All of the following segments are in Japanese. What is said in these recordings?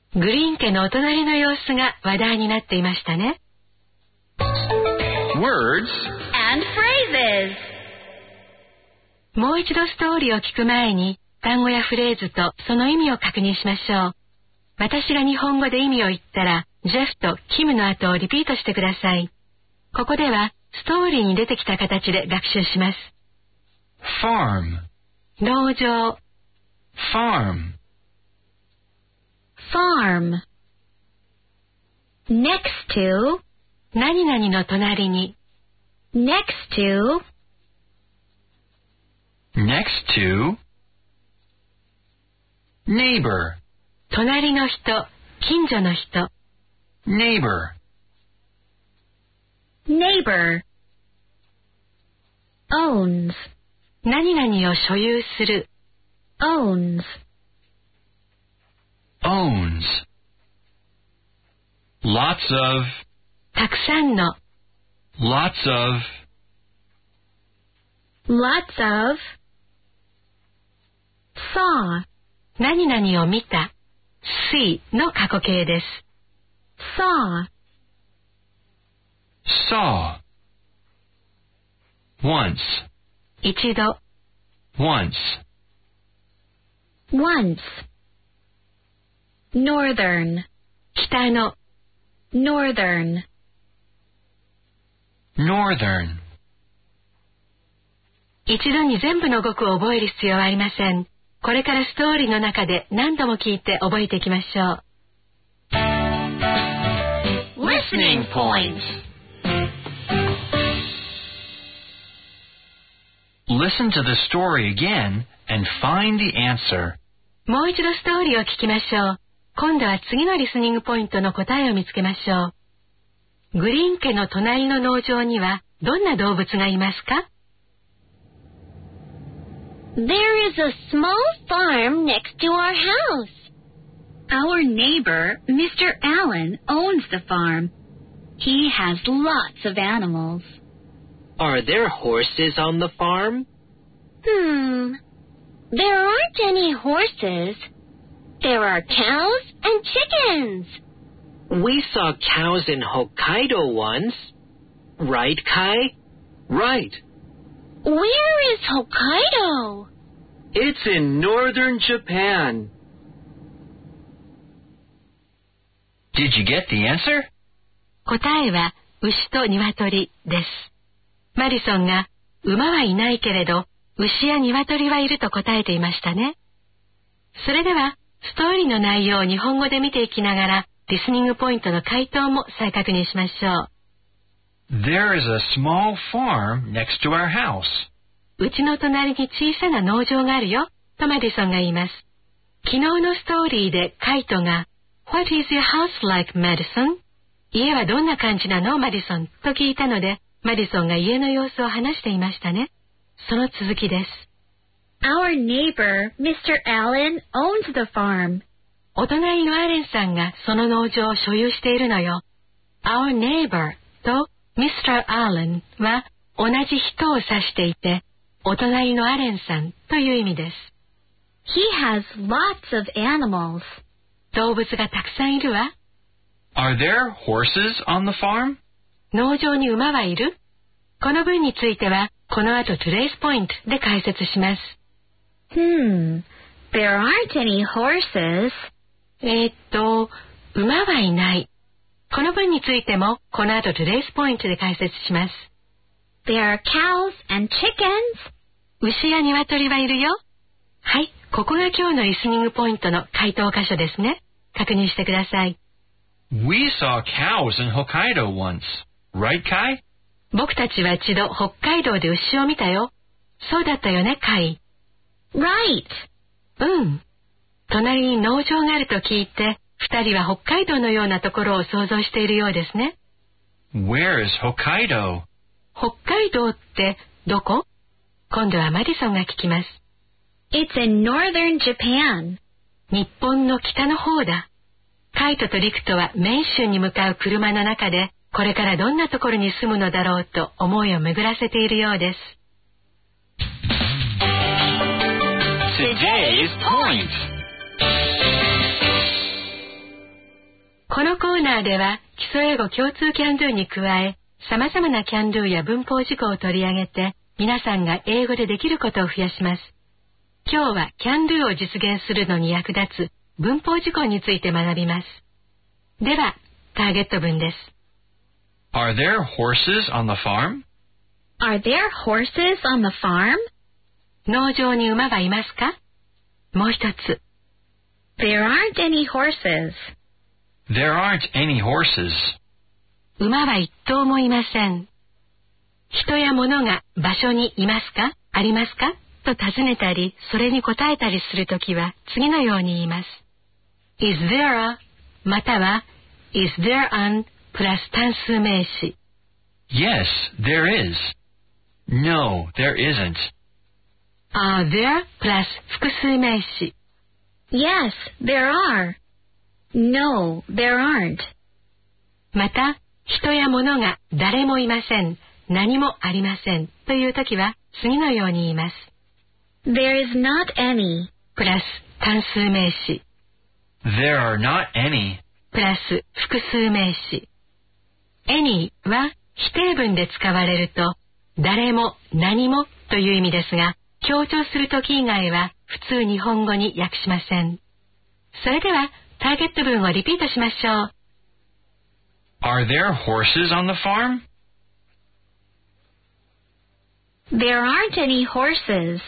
グリーン家のお隣の様子が話題になっていましたね。 Words and phrases. もう一度ストーリーを聞く前に単語やフレーズとその意味を確認しましょう。私が日本語で意味を言ったら、ジェフとキムの後をリピートしてください。ここではストーリーに出てきた形で学習します。 farm, 農場、 farm, Farm. Next to. 何々の隣に、 Next to. next to, neighbor, 隣の人、近所の人、 neighbor, Neighbor. Owns. 何々を所有する、 Owns. owns, lots of, たくさんの、 lots of, Lots of. Saw. 何々を見た、see の過去形です。 Saw. saw, once, 一度、 once, Once. Northern. 北の、 Northern. northern, 一度に全部の語句を覚える必要はありません。これからストーリーの中で何度も聞いて覚えていきましょう。 Listening points. Listen to the story again and find the answer. もう一度ストーリーを聞きましょう。今度は次のリスニングポイントの答えを見つけましょう。グリーン家の隣の農場にはどんな動物がいますか？ There is a small farm next to our house. Our neighbor, Mr. Allen, owns the farm. He has lots of animals. Are there horses on the farm? There aren't any horses. There are cows and chickens. We saw cows in Hokkaido once. Right, Kai? Right. Where is Hokkaido? It's in northern Japan. Did you get the answer? 答えは牛と鶏です。マリソンが馬はいないけれど牛や鶏はいると答えていましたね。それではストーリーの内容を日本語で見ていきながらリスニングポイントの回答も再確認しましょう。 There is a small farm next to our house. うちの隣に小さな農場があるよとマディソンが言います。昨日のストーリーでカイトが What is your house like, Madison? 家はどんな感じなのマディソンと聞いたのでマディソンが家の様子を話していましたね。その続きです。 Our neighbor, Mr. Allen, owns the farm. お隣のアレンさんがその農場を所有しているのよ。Our neighbor と Mr. Allen は同じ人を指していて、お隣のアレンさんという意味です。 He has lots of animals. 動物がたくさんいるわ。 Are there horses on the farm? 農場に馬はいる？この文については、この後 Today's Point で解説します。 There aren't any horses. 馬はいない。この文についても、この後 Today's Point で解説します。 There are cows and chickens. 牛や鶏はいるよ。はい、ここが今日のリスニングポイントの回答箇所ですね。確認してください。 We saw cows in Hokkaido once. Right, Kai? 僕たちは一度北海道で牛を見たよ。そうだったよね、カイ。 Right. うん。隣に農場があると聞いて、二人は北海道のようなところを想像しているようですね。 Where is Hokkaido? 北海道ってどこ？今度はマディソンが聞きます。 It's in northern Japan. 日本の北の方だ。カイトとリクトはメイン州に向かう車の中で、これからどんなところに住むのだろうと思いを巡らせているようです。 Today's Point. このコーナーでは基礎英語共通キャンドゥに加え、様々なキャンドゥや文法事項を取り上げて、皆さんが英語でできることを増やします。今日はキャンドゥを実現するのに役立つ文法事項について学びます。では、ターゲット文です。 Are there horses on the farm? Are there horses on the farm? 農場に馬はいますか？もう一つ。 There aren't any horses. There aren't any horses. 馬は一頭もいません。人や物が場所にいますか？ありますか？と尋ねたり、それに答えたりするときは次のように言います。Is there a または Is there an プラス単数名詞。 Yes, there is. No, there isn't. Are there プラス複数名詞。 Yes, there are. No, there aren't. また、人や物が誰もいません、何もありませんというときは次のように言います。 There is not any. プラス単数名詞。 There are not any. プラス複数名詞。any は否定文で使われると、誰も何もという意味ですが、強調するとき以外は普通日本語に訳しません。それでは、ターゲット文をリピートしましょう。 Are there horses on the farm? There aren't any horses.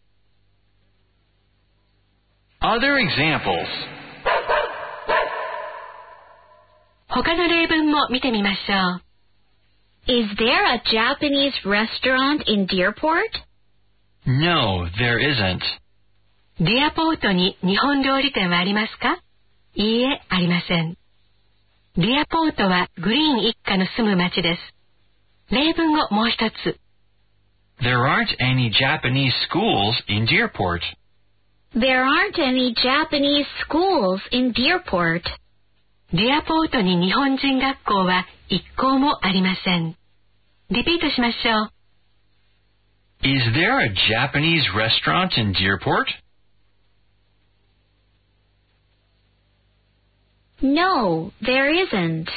Other examples. 他の例文も見てみましょう。 Is there a Japanese restaurant in Deerport? No, there isn't. ディアポートに日本料理店はありますか？いいえ、ありません。ディアポートはグリーン一家の住む町です。例文をもう一つ。 There aren't any Japanese schools in Deerport. There aren't any Japanese schools in Deerport. ディアポートに日本人学校は一校もありません。リピートしましょう。 Is there a Japanese restaurant in Deerport? No, there isn't.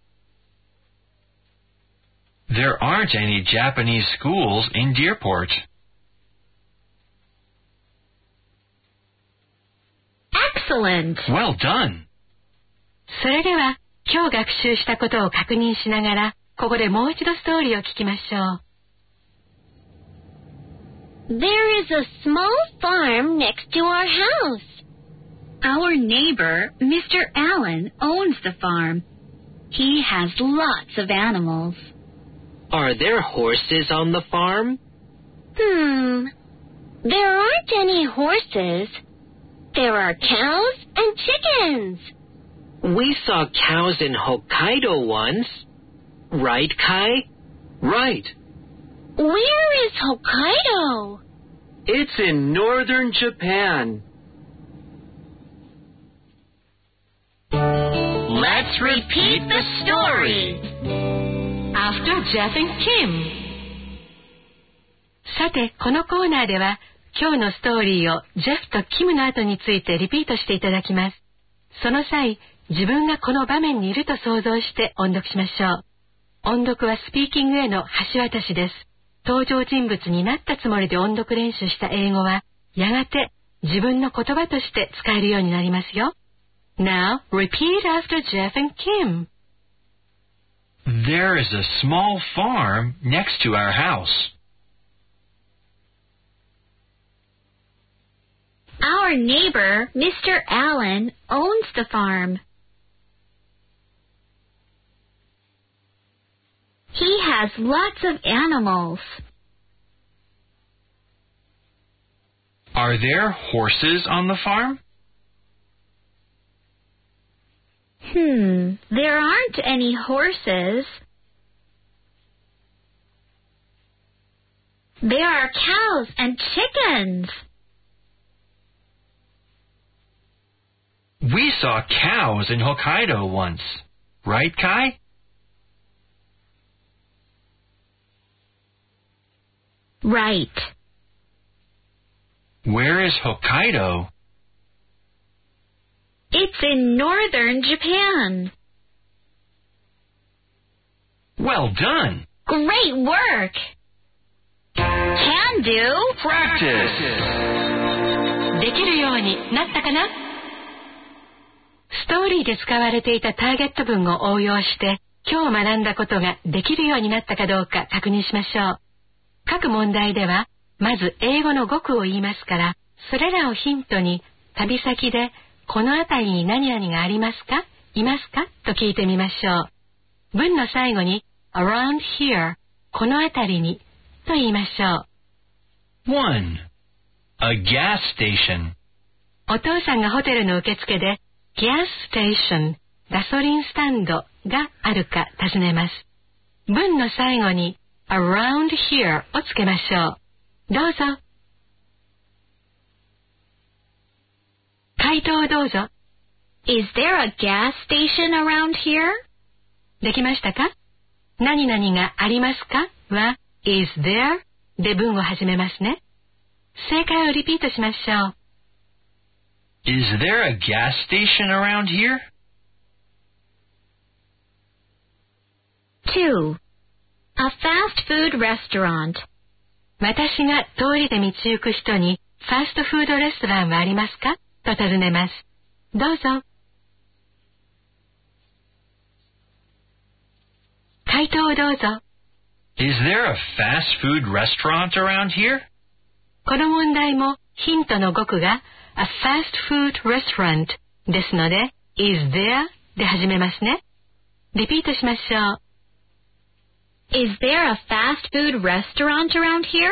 There aren't any Japanese schools in Deerport. Excellent. Well done. それでは、今日学習したことを確認しながら、ここでもう一度ストーリーを聞きましょう。 There is a small farm next to our house. Our neighbor, Mr. Allen, owns the farm. He has lots of animals. Are there horses on the farm? There aren't any horses. There are cows and chickens. We saw cows in Hokkaido once. Right, Kai? Right. Where is Hokkaido? It's in northern Japan. Let's repeat the story. After Jeff and Kim。さて、このコーナーでは、今日のストーリーをジェフとキムの後についてリピートしていただきます。その際、自分がこの場面にいると想像して音読しましょう。音読はスピーキングへの橋渡しです。登場人物になったつもりで音読練習した英語は、やがて自分の言葉として使えるようになりますよ。Now, repeat after Jeff and Kim. There is a small farm next to our house. Our neighbor, Mr. Allen, owns the farm. He has lots of animals. Are there horses on the farm? There aren't any horses. There are cows and chickens. We saw cows in Hokkaido once. Right, Kai? Right. Where is Hokkaido? It's in northern Japan. Well done. Great work. Can do. Practice. できるようになったかな？ストーリーで使われていたターゲット文を応用して今日学んだことができるようになったかどうか確認しましょう。各問題ではまず英語の語句を言いますから、それらをヒントに旅先でこの辺りに何々がありますか？いますか？と聞いてみましょう。文の最後に around here この辺りにと言いましょう。 1. A gas station. お父さんがホテルの受付でgas station ガソリンスタンドがあるか尋ねます。文の最後に around here をつけましょう。どうぞ。回答をどうぞ。 Is there a gas station around here? できましたか？何々がありますかは is there で文を始めますね。正解をリピートしましょう。 Is there a gas station around here? 2. A fast food restaurant. 私が通りで道行く人にファーストフードレストランはありますかと尋ねます。どうぞ。回答をどうぞ。 Is there a fast food restaurant around here? この問題もヒントの語句が a fast food restaurant ですので is there で始めますね。リピートしましょう。 Is there a fast food restaurant around here?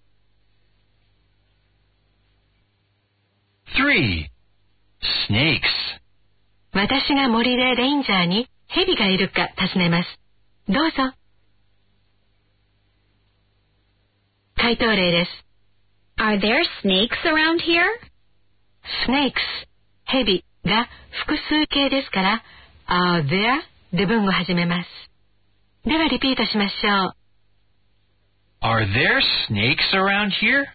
3. Snakes. 私が森でレンジャーにヘビがいるか尋ねます。どうぞ。回答例です。 Are there snakes around here? snakes ヘビが複数形ですから are there で文を始めます。ではリピートしましょう。 Are there snakes around here?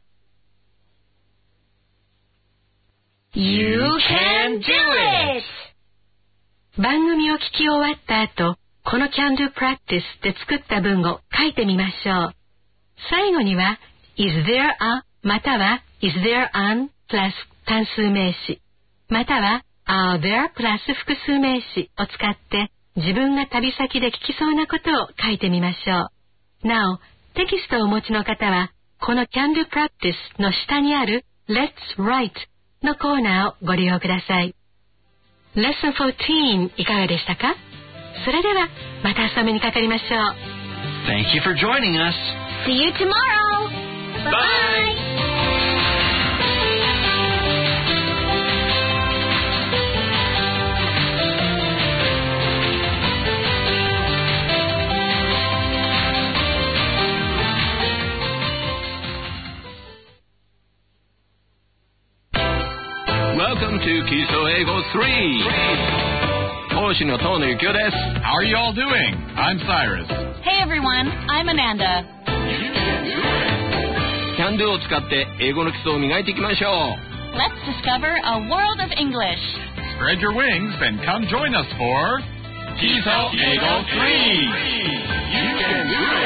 You can do it! 番組を聞き終わった後、この can do practice で作った文を書いてみましょう。最後には is there a または is there an プラス単数名詞または are there プラス複数名詞を使って自分が旅先で聞きそうなことを書いてみましょう。なお、テキストをお持ちの方はこの can do practice の下にある Let's Write のコーナーをご利用ください。Lesson 14いかがでしたか？それではまた遊びにかかりましょう。 Thank you for joining us. See you tomorrow! Bye-bye! Welcome to 基礎英語3講師の遠野幸雄です。 How are you all doing? I'm Cyrus. Hey everyone, I'm Amanda. Can do を使って英語の基礎を磨いていきましょう。 Let's discover a world of English. Spread your wings and come join us for 基礎英語3. You can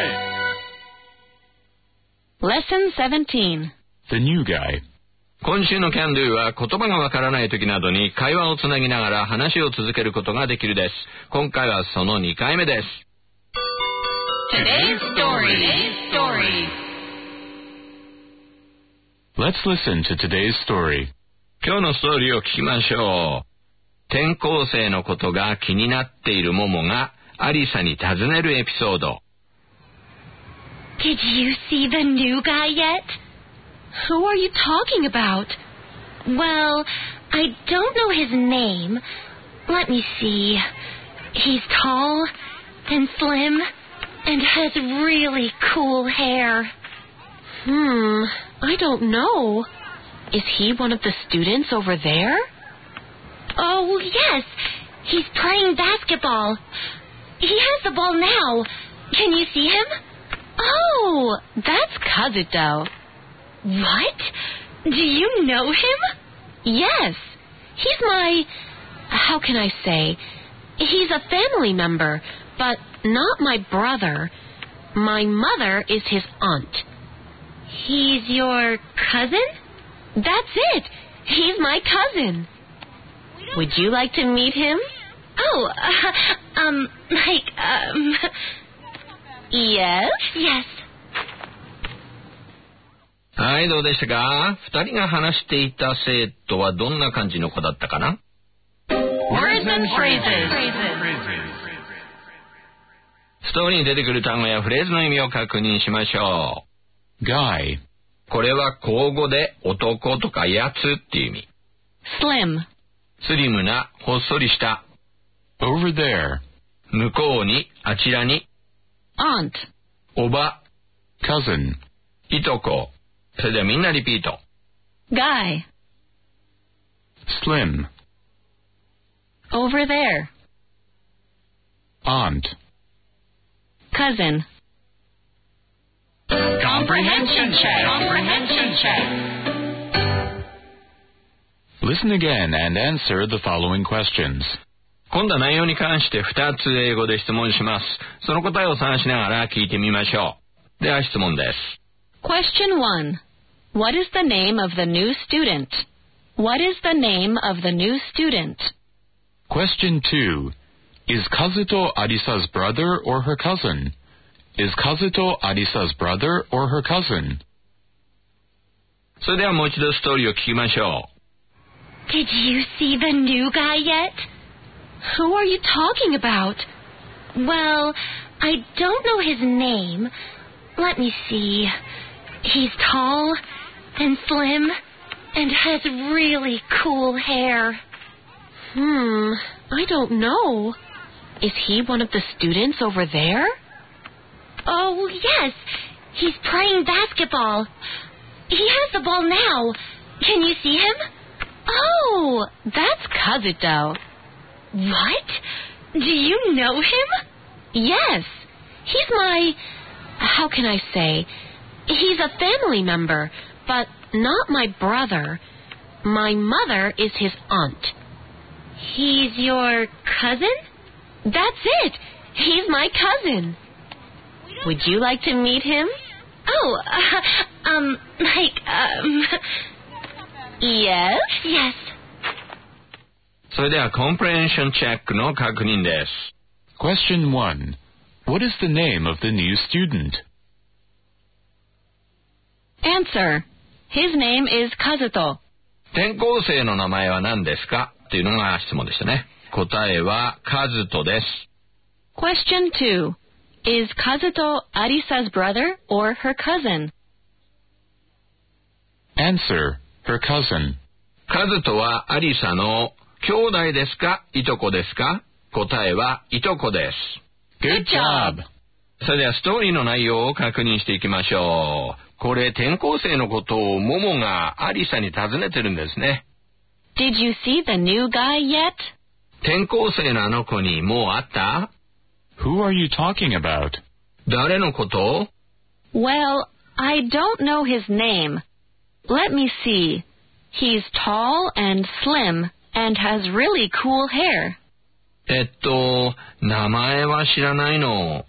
do it. Lesson 17. The new guy. 今週の Can do は言葉がわからない時などに会話をつなぎながら話を続けることができるです。今回はその2回目です。 Today's story. Let's listen to today's story. 今日のストーリーを聞きましょう。転校生のことが気になっているモモがアリサに尋ねるエピソード。 Did you see the new guy yet? Who are you talking about? Well, I don't know his name. Let me see. He's tall and slim and has really cool hair. I don't know. Is he one of the students over there? Oh, yes. He's playing basketball. He has the ball now. Can you see him? Oh, that's Kazuto. What? Do you know him? Yes. He's my... How can I say? He's a family member. but not my brother. My mother is his aunt. He's your cousin? That's it. He's my cousin. Would you like to meet him? Oh, Yes? Yes. はい、どうでしたか？二人が話していた生徒はどんな感じの子だったかな？ Words and phrases. ストーリーに出てくる単語やフレーズの意味を確認しましょ Guy. う。これは口語で男とかやつっていう意味。 Slim. スリムな、ほっそりした。 Over there. 向こうに、あちらに。 Aunt. おば、 Cousin. いとこ。それではみんなリピート。 Guy. Slim. Over there. Aunt. Cousin. Comprehension check. Comprehension check. Listen again and answer the following questions. 今度は内容に関して2つ英語で質問します。その答えを探しながら聞いてみましょう。では質問です。 Question 1. What is the name of the new student? What is the name of the new student? Question 2. Is Kazuto Arisa's brother or her cousin? Is Kazuto Arisa's brother or her cousin? それではもう一度ストーリーを聞きましょ Did you see the new guy yet? Who are you talking about? Well, I don't know his name. Let me see. He's tall and slim and has really cool hair. I don't know. Is he one of the students over there? Oh, yes. He's playing basketball. He has the ball now. Can you see him? Oh, that's Kazuto. What? Do you know him? Yes. He's how can I say? He's a family member, but not my brother. My mother is his aunt. He's your cousin? That's it. He's my cousin. Would you like to meet him? Oh, Yes? Yes. う。それではコンプレヘンションチェックの確認です。 Question 1. What is the name of the new student? Answer. His name is Kazuto. 転校生の名前は何ですかというのが質問でしたね。答えはカズトです。 Question 2. Is Kazuto Arisa's brother or her cousin? Answer. Her cousin. カズトはアリサの兄弟ですかいとこですか？答えはいとこです。 Good job. それではストーリーの内容を確認していきましょう。これ転校生のことをモモがアリサに尋ねてるんですね。 Did you see the new guy yet? 転校生のあの子にもう会った？ Who are you talking about? 誰のこと？ Well, I don't know his name. Let me see. He's tall and slim and has really cool hair. 名前は知らないの。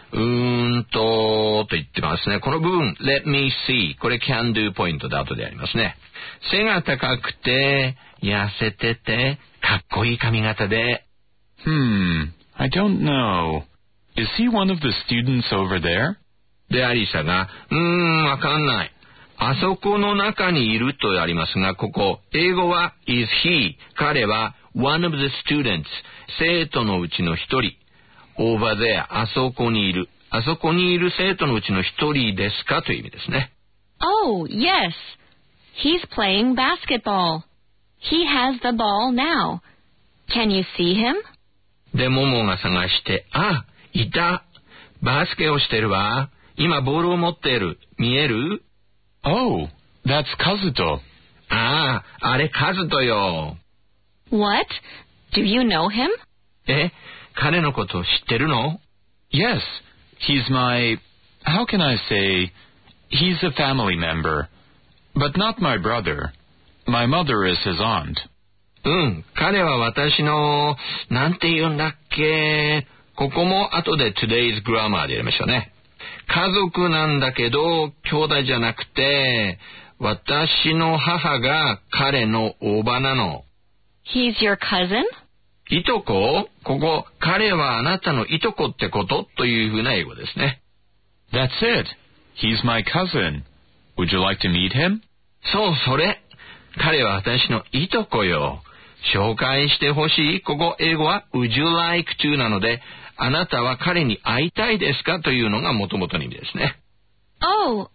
と言ってますね。この部分、let me see。これ can do ポイントで後でやりますね。背が高くて、痩せてて、かっこいい髪型で。 I don't know. Is he one of the students over there? で、アリサが、わかんない。あそこの中にいるとありますが、ここ、英語は is he。彼は one of the students。生徒のうちの一人。over there。あそこにいる。あそこにいる生徒のうちの一人ですかという意味ですね。 Oh, yes. He's playing basketball. He has the ball now. Can you see him? で、モモが探して、いた。バスケをしてるわ。今ボールを持っている。見える？ Oh, that's Kazuto. あれカズトよ。 What? Do you know him? 彼のこと知ってるの？ Yes, he's how can I say, he's a family member, but not my brother. My mother is his aunt. 彼は私の、なんて言うんだっけ、 ここも後で today's grammar でやりましょうね。家族なんだけど兄弟じゃなくて、私の母が彼のおばなの。 He's your cousin? いとこ？ここ、彼はあなたのいとこってことというふうな英語ですね。 That's it. He's my cousin. Would you like to meet him? そう、それ。彼は私のいとこよ。紹介してほしい。ここ、英語は Would you like to なので、あなたは彼に会いたいですかというのが元々の意味ですね。 Oh,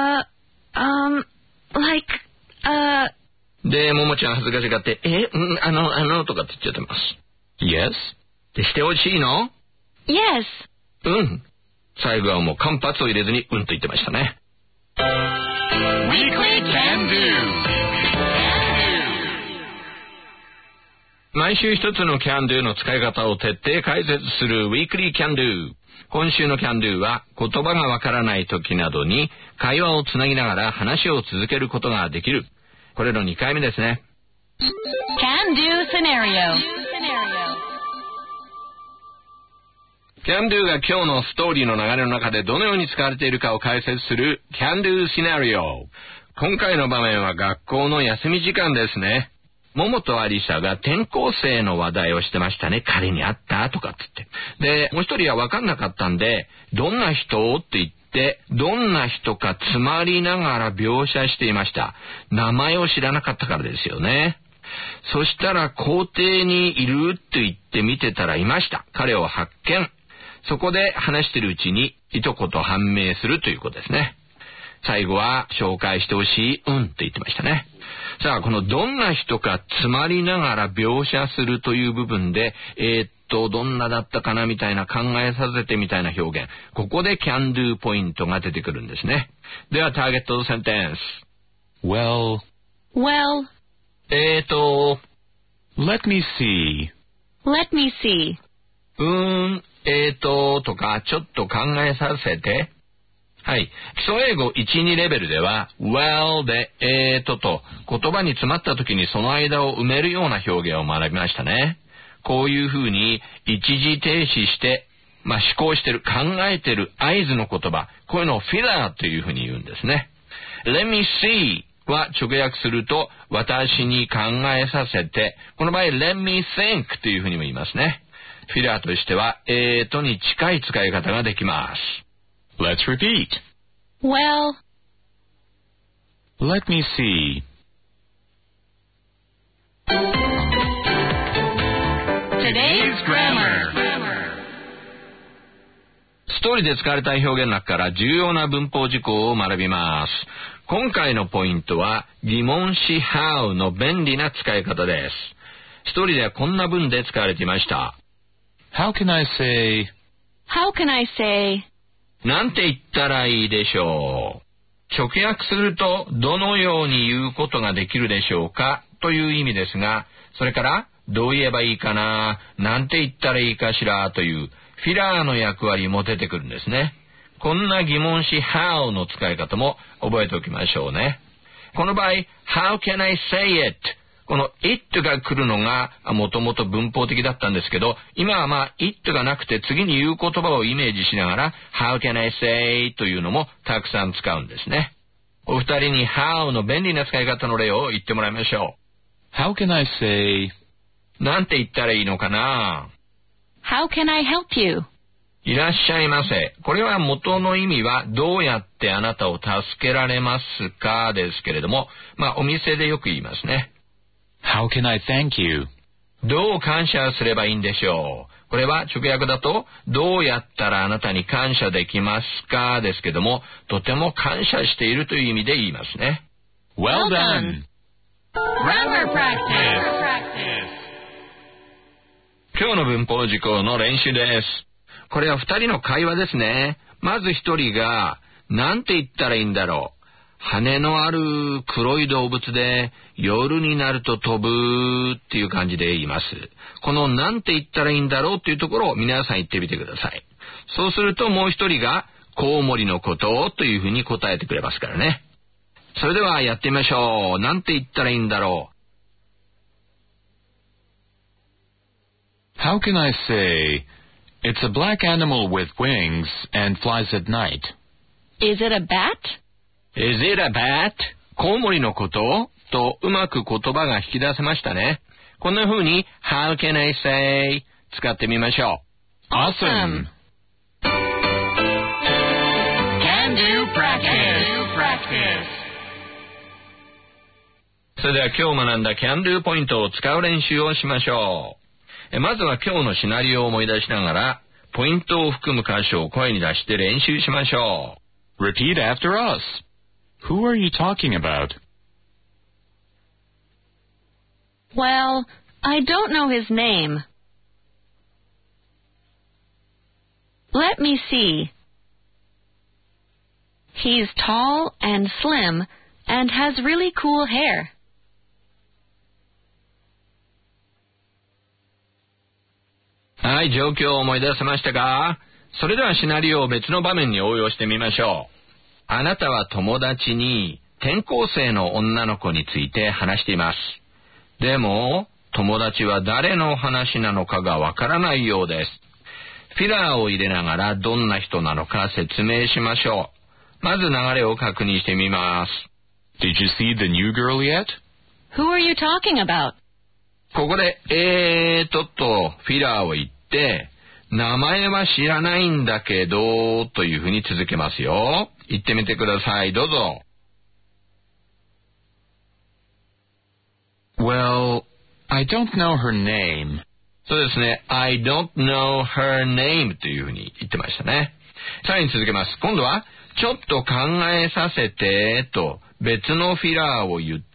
で、ももちゃん恥ずかしがって、とかって言っちゃってます。 Yes? で、してほしいの？ Yes. 最後はもう間髪を入れずにと言ってましたね。 Weekly Can Do! 毎週一つの Can Do の使い方を徹底解説する Weekly Can Do。今週の Can Do は言葉がわからない時などに会話をつなぎながら話を続けることができる。これの2回目ですね。 Can do scenario. Can Do が今日のストーリーの流れの中でどのように使われているかを解説する Can Do Scenario。今回の場面は学校の休み時間ですね。ももとアリサが転校生の話題をしてましたね。彼に会ったとかって言って。で、もう一人は分かんなかったんで、どんな人って言って、どんな人か詰まりながら描写していました。名前を知らなかったからですよね。そしたら校庭にいるって言って見てたらいました。彼を発見。そこで話してるうちにいとこと判明するということですね。最後は紹介してほしいって言ってましたね。さあ、このどんな人か詰まりながら描写するという部分で、どんなだったかなみたいな考えさせてみたいな表現。ここで can do ポイントが出てくるんですね。ではターゲットセンテンス。 Well, let me see. Let me see. とか、ちょっと考えさせて。はい。基礎英語1、2レベルでは、well で、と言葉に詰まった時にその間を埋めるような表現を学びましたね。こういうふうに一時停止して、思考してる、考えてる合図の言葉、こういうのをフィラーというふうに言うんですね。Let me see は直訳すると、私に考えさせて、この場合 Let me think というふうにも言いますね。フィラーとしては、とに近い使い方ができます。 Let's repeat. Well, let me see. Today's grammar. ストーリーで使われたい表現の中から重要な文法事項を学びます。今回のポイントは疑問詞 how の便利な使い方です。ストーリーではこんな文で使われていました。 How can I say? How can I say? なんて言ったらいいでしょう。直訳するとどのように言うことができるでしょうかという意味ですが、それからどう言えばいいかな、なんて言ったらいいかしらというフィラーの役割も出てくるんですね。こんな疑問詞 how の使い方も覚えておきましょうね。この場合 How can I say it？この it が来るのがもともと文法的だったんですけど、今はit がなくて次に言う言葉をイメージしながら How can I say というのもたくさん使うんですね。お二人に how の便利な使い方の例を言ってもらいましょう。How can I say? なんて言ったらいいのかな？ How can I help you? いらっしゃいませ。これは元の意味はどうやってあなたを助けられますかですけれども、お店でよく言いますね。 How can I thank you? どう感謝すればいいんでしょう。これは直訳だとどうやったらあなたに感謝できますかですけども、とても感謝しているという意味で言いますね。 Well done! Grammar practice! 今日の文法事項の練習です。これは二人の会話ですね。まず一人がなんて言ったらいいんだろう。羽のある黒い動物で夜になると飛ぶっていう感じで言います。このなんて言ったらいいんだろうっていうところを皆さん言ってみてください。そうするともう一人がコウモリのことというふうに答えてくれますからね。それではやってみましょう。なんて言ったらいいんだろう。 How can I say, It's a black animal with wings and flies at night. Is it a bat? Is it a bat? コウモリのこととうまく言葉が引き出せましたね。こんな風に How can I say 使ってみましょう。 Awesome! Can-do practice. それでは今日学んだ Can-do ポイントを使う練習をしましょう。まずは今日のシナリオを思い出しながらポイントを含む箇所を声に出して練習しましょう。 Repeat after us. Who are you talking about? Well, I don't know his name. Let me see. He's tall and slim and has really cool hair. はい、状況を思い出せましたか？それではシナリオを別の場面に応用してみましょう。あなたは友達に転校生の女の子について話しています。でも、友達は誰の話なのかがわからないようです。フィラーを入れながらどんな人なのか説明しましょう。まず流れを確認してみます。 Did you see the new girl yet? Who are you talking about? ここで、とフィラーを言って、名前は知らないんだけど、というふうに続けますよ。言ってみてください。どうぞ。 Well, I don't know her name. そうですね。I don't know her name というふうに言ってましたね。さらに続けます。今度は、ちょっと考えさせて、と別のフィラーを言って、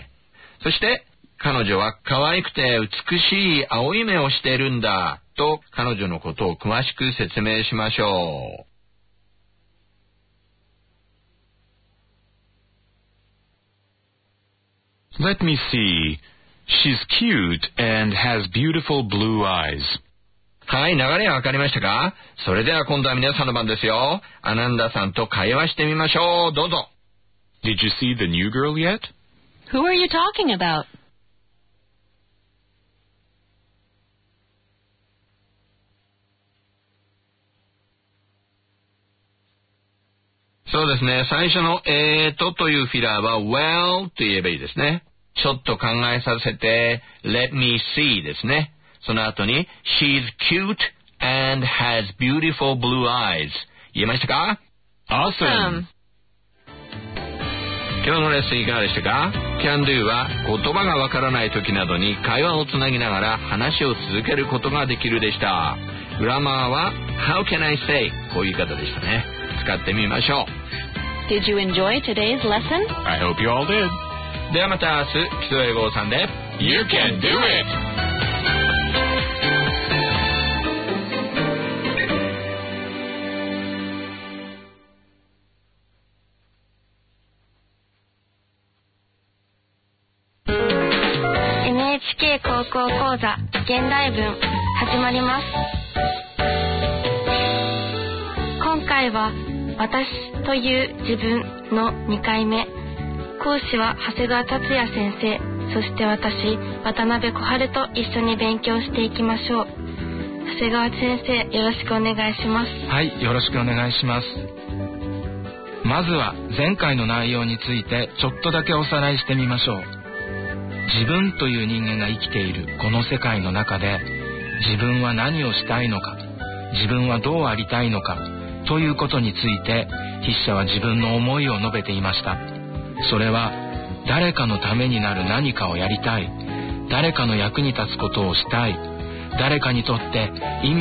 そして、彼女は可愛くて美しい青い目をしているんだと彼女のことを詳しく説明しましょう。Let me see. She's cute and has beautiful blue eyes. はい、流れわかりましたか？それでは今度は皆さんの番ですよ。アナンダさんと会話してみましょう。どうぞ。 Did you see the new girl yet? Who are you talking about? そうですね。最初のというフィラーは well と言えばいいですね。ちょっと考えさせて let me see ですね。その後に she's cute and has beautiful blue eyes 言えましたか？ Awesome! 今日のレッスンいかがでしたか？ Can do は言葉がわからない時などに会話をつなぎながら話を続けることができるでした。グラマーは How can I say こういう言い方でしたね。使ってみましょう。 Did you enjoy today's lesson? I hope you all did. ではまた明日、基礎英語さんで You can do it! NHK 高校講座現代文始まります。今回は私という自分の2回目。講師は長谷川達也先生、そして私渡辺小春と一緒に勉強していきましょう。長谷川先生、よろしくお願いします。 はい、よろしくお願いします。まずは前回の内容についてちょっとだけおさらいしてみましょう。自分という人間が生きているこの世界の中で、自分は何をしたいのか、自分はどうありたいのかということについて筆者は自分の思いを述べていました。それは誰かのためになる何かをやりたい、誰かの役に立つことをしたい、誰かにとって意味